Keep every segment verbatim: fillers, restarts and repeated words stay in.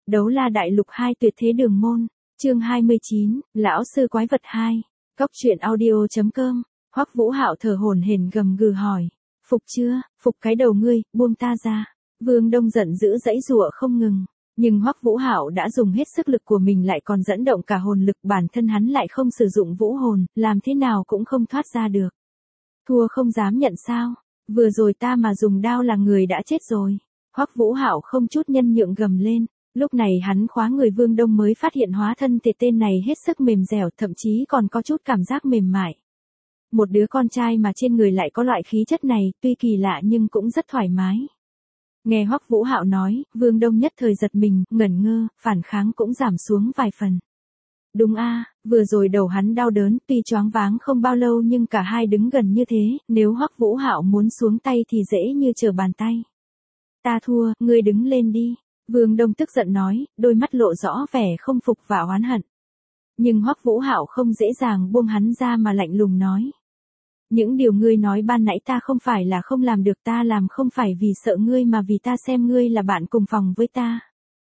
Đấu La Đại Lục hai Tuyệt Thế Đường Môn, chương hai mươi chín, Lão Sư Quái Vật hai, Cóc truyện audio.com, Hoắc Vũ Hạo thở hổn hển gầm gừ hỏi, phục chưa, phục cái đầu ngươi, buông ta ra. Vương Đông giận dữ giãy giụa không ngừng, nhưng Hoắc Vũ Hạo đã dùng hết sức lực của mình lại còn dẫn động cả hồn lực, bản thân hắn lại không sử dụng vũ hồn, làm thế nào cũng không thoát ra được. Thua không dám nhận sao, vừa rồi ta mà dùng đao là người đã chết rồi. Hoắc Vũ Hạo không chút nhân nhượng gầm lên. Lúc này hắn khóa người Vương Đông mới phát hiện hóa thân thể tên này hết sức mềm dẻo, thậm chí còn có chút cảm giác mềm mại. Một đứa con trai mà trên người lại có loại khí chất này, tuy kỳ lạ nhưng cũng rất thoải mái. Nghe Hoắc Vũ Hạo nói, Vương Đông nhất thời giật mình, ngẩn ngơ, phản kháng cũng giảm xuống vài phần. Đúng a, vừa rồi đầu hắn đau đớn, tuy choáng váng không bao lâu nhưng cả hai đứng gần như thế, nếu Hoắc Vũ Hạo muốn xuống tay thì dễ như trở bàn tay. Ta thua, ngươi đứng lên đi. Vương Đông tức giận nói, đôi mắt lộ rõ vẻ không phục và oán hận. Nhưng Hoắc Vũ Hạo không dễ dàng buông hắn ra mà lạnh lùng nói. Những điều ngươi nói ban nãy ta không phải là không làm được, ta làm không phải vì sợ ngươi mà vì ta xem ngươi là bạn cùng phòng với ta.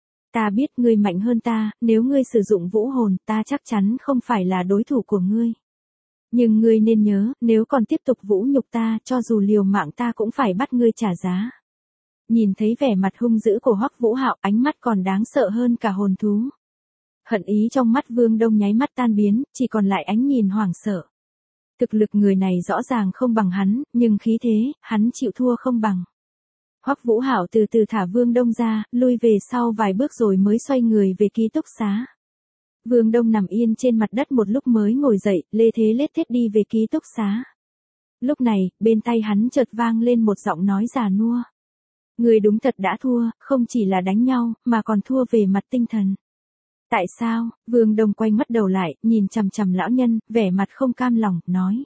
Ta biết ngươi mạnh hơn ta, nếu ngươi sử dụng vũ hồn ta chắc chắn không phải là đối thủ của ngươi. Nhưng ngươi nên nhớ, nếu còn tiếp tục vũ nhục ta, cho dù liều mạng ta cũng phải bắt ngươi trả giá. Nhìn thấy vẻ mặt hung dữ của Hoắc Vũ Hạo, ánh mắt còn đáng sợ hơn cả hồn thú. Hận ý trong mắt Vương Đông nháy mắt tan biến, chỉ còn lại ánh nhìn hoảng sợ. Thực lực người này rõ ràng không bằng hắn, nhưng khí thế, hắn chịu thua không bằng. Hoắc Vũ Hạo từ từ thả Vương Đông ra, lui về sau vài bước rồi mới xoay người về ký túc xá. Vương Đông nằm yên trên mặt đất một lúc mới ngồi dậy, lê thế lết thết đi về ký túc xá. Lúc này, bên tai hắn chợt vang lên một giọng nói già nua. Người đúng thật đã thua, không chỉ là đánh nhau, mà còn thua về mặt tinh thần. Tại sao? Vương Đông quay mắt đầu lại, nhìn chằm chằm lão nhân, vẻ mặt không cam lòng, nói.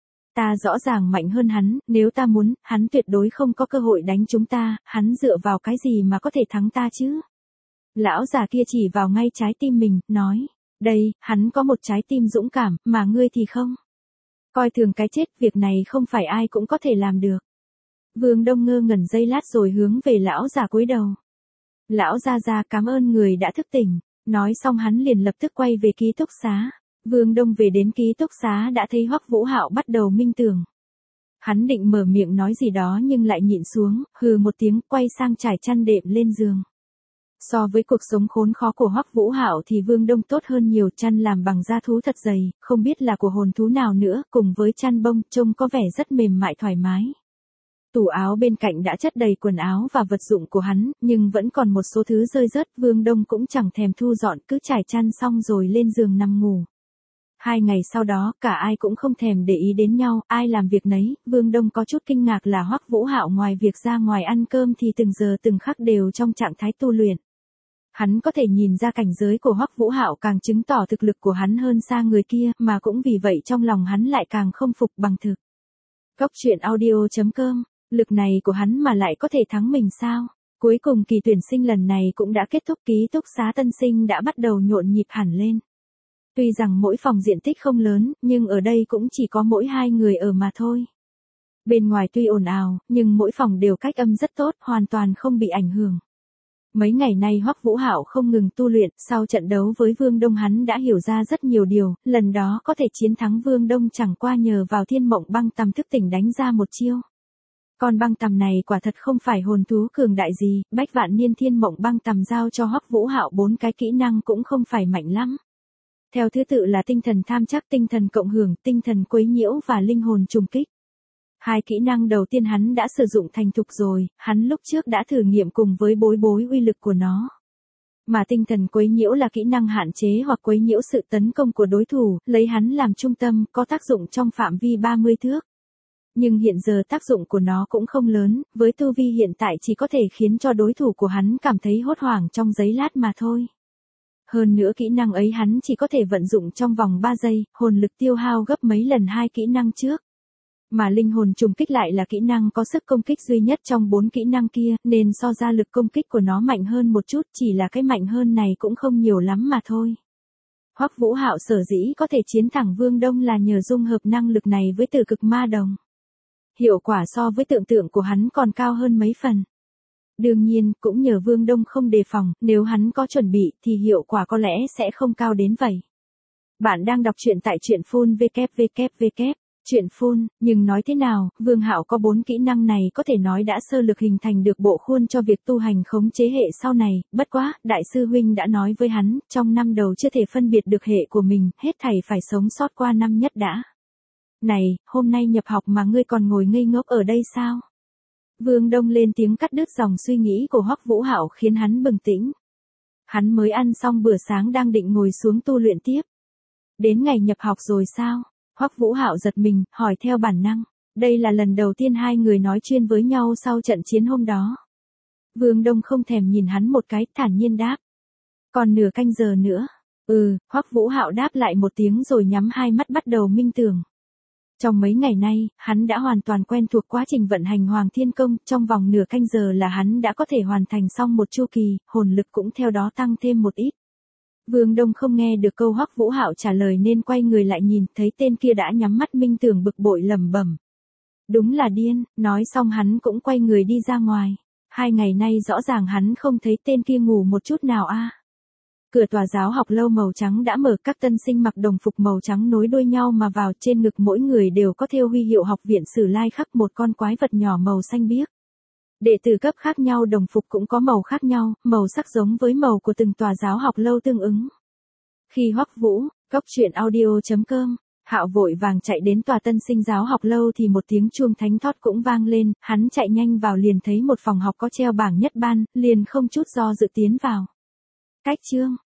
Ta rõ ràng mạnh hơn hắn, nếu ta muốn, hắn tuyệt đối không có cơ hội đánh chúng ta, hắn dựa vào cái gì mà có thể thắng ta chứ? Lão già kia chỉ vào ngay trái tim mình, nói. Đây, hắn có một trái tim dũng cảm, mà ngươi thì không. Coi thường cái chết, việc này không phải ai cũng có thể làm được. Vương Đông ngơ ngẩn giây lát rồi hướng về lão già cúi đầu. Lão già già cảm ơn người đã thức tỉnh, nói xong hắn liền lập tức quay về ký túc xá. Vương Đông về đến ký túc xá đã thấy Hoắc Vũ Hạo bắt đầu minh tưởng. Hắn định mở miệng nói gì đó nhưng lại nhịn xuống, hừ một tiếng quay sang trải chăn đệm lên giường. So với cuộc sống khốn khó của Hoắc Vũ Hạo thì Vương Đông tốt hơn nhiều, chăn làm bằng da thú thật dày, không biết là của hồn thú nào nữa, cùng với chăn bông trông có vẻ rất mềm mại thoải mái. Tủ áo bên cạnh đã chất đầy quần áo và vật dụng của hắn, nhưng vẫn còn một số thứ rơi rớt, Vương Đông cũng chẳng thèm thu dọn, cứ trải chăn xong rồi lên giường nằm ngủ. Hai ngày sau đó, cả ai cũng không thèm để ý đến nhau, ai làm việc nấy, Vương Đông có chút kinh ngạc là Hoắc Vũ Hạo ngoài việc ra ngoài ăn cơm thì từng giờ từng khắc đều trong trạng thái tu luyện. Hắn có thể nhìn ra cảnh giới của Hoắc Vũ Hạo càng chứng tỏ thực lực của hắn hơn xa người kia, mà cũng vì vậy trong lòng hắn lại càng không phục bằng thực. Cóc truyện audio.com, lực này của hắn mà lại có thể thắng mình sao? Cuối cùng kỳ tuyển sinh lần này cũng đã kết thúc, ký túc xá tân sinh đã bắt đầu nhộn nhịp hẳn lên. Tuy rằng mỗi phòng diện tích không lớn, nhưng ở đây cũng chỉ có mỗi hai người ở mà thôi. Bên ngoài tuy ồn ào, nhưng mỗi phòng đều cách âm rất tốt, hoàn toàn không bị ảnh hưởng. Mấy ngày nay Hoắc Vũ Hạo không ngừng tu luyện, sau trận đấu với Vương Đông hắn đã hiểu ra rất nhiều điều, lần đó có thể chiến thắng Vương Đông chẳng qua nhờ vào Thiên Mộng Băng Tằm thức tỉnh đánh ra một chiêu. Con băng tằm này quả thật không phải hồn thú cường đại gì, Bách Vạn Niên Thiên Mộng Băng Tằm giao cho Hoắc Vũ Hạo bốn cái kỹ năng cũng không phải mạnh lắm. Theo thứ tự là tinh thần tham trắc, tinh thần cộng hưởng, tinh thần quấy nhiễu và linh hồn trùng kích. Hai kỹ năng đầu tiên hắn đã sử dụng thành thục rồi, hắn lúc trước đã thử nghiệm cùng với bối bối uy lực của nó. Mà tinh thần quấy nhiễu là kỹ năng hạn chế hoặc quấy nhiễu sự tấn công của đối thủ, lấy hắn làm trung tâm, có tác dụng trong phạm vi ba mươi thước. Nhưng hiện giờ tác dụng của nó cũng không lớn, với tu vi hiện tại chỉ có thể khiến cho đối thủ của hắn cảm thấy hốt hoảng trong giây lát mà thôi. Hơn nữa kỹ năng ấy hắn chỉ có thể vận dụng trong vòng ba giây, hồn lực tiêu hao gấp mấy lần hai kỹ năng trước. Mà linh hồn trùng kích lại là kỹ năng có sức công kích duy nhất trong bốn kỹ năng kia, nên so ra lực công kích của nó mạnh hơn một chút, chỉ là cái mạnh hơn này cũng không nhiều lắm mà thôi. Hoắc Vũ Hạo sở dĩ có thể chiến thẳng Vương Đông là nhờ dung hợp năng lực này với tử cực ma đồng. Hiệu quả so với tưởng tượng của hắn còn cao hơn mấy phần. Đương nhiên, cũng nhờ Vương Đông không đề phòng, nếu hắn có chuẩn bị thì hiệu quả có lẽ sẽ không cao đến vậy. Bạn đang đọc truyện tại truyện phun vê kép vê kép vê kép. Truyện phun, nhưng nói thế nào, Vương Hạo có bốn kỹ năng này có thể nói đã sơ lược hình thành được bộ khuôn cho việc tu hành khống chế hệ sau này, bất quá, đại sư huynh đã nói với hắn, trong năm đầu chưa thể phân biệt được hệ của mình, hết thảy phải sống sót qua năm nhất đã. Này, hôm nay nhập học mà ngươi còn ngồi ngây ngốc ở đây sao? Vương Đông lên tiếng cắt đứt dòng suy nghĩ của Hoắc Vũ Hạo khiến hắn bừng tỉnh. Hắn mới ăn xong bữa sáng đang định ngồi xuống tu luyện tiếp. Đến ngày nhập học rồi sao? Hoắc Vũ Hạo giật mình, hỏi theo bản năng. Đây là lần đầu tiên hai người nói chuyện với nhau sau trận chiến hôm đó. Vương Đông không thèm nhìn hắn một cái, thản nhiên đáp. Còn nửa canh giờ nữa. Ừ, Hoắc Vũ Hạo đáp lại một tiếng rồi nhắm hai mắt bắt đầu minh tưởng. Trong mấy ngày nay, hắn đã hoàn toàn quen thuộc quá trình vận hành Hoàng Thiên Công, trong vòng nửa canh giờ là hắn đã có thể hoàn thành xong một chu kỳ, hồn lực cũng theo đó tăng thêm một ít. Vương Đông không nghe được câu Hoắc Vũ Hạo trả lời nên quay người lại nhìn, thấy tên kia đã nhắm mắt minh tưởng bực bội lẩm bẩm. Đúng là điên, nói xong hắn cũng quay người đi ra ngoài. Hai ngày nay rõ ràng hắn không thấy tên kia ngủ một chút nào a. À. Cửa tòa giáo học lâu màu trắng đã mở, các tân sinh mặc đồng phục màu trắng nối đuôi nhau mà vào, trên ngực mỗi người đều có thêu huy hiệu học viện Sử Lai khắc một con quái vật nhỏ màu xanh biếc. Đệ tử cấp khác nhau đồng phục cũng có màu khác nhau, màu sắc giống với màu của từng tòa giáo học lâu tương ứng. Khi Hoắc Vũ, góc truyện audio chấm com, Hạo vội vàng chạy đến tòa tân sinh giáo học lâu thì một tiếng chuông thánh thót cũng vang lên, hắn chạy nhanh vào liền thấy một phòng học có treo bảng nhất ban, liền không chút do dự tiến vào. Cách chương,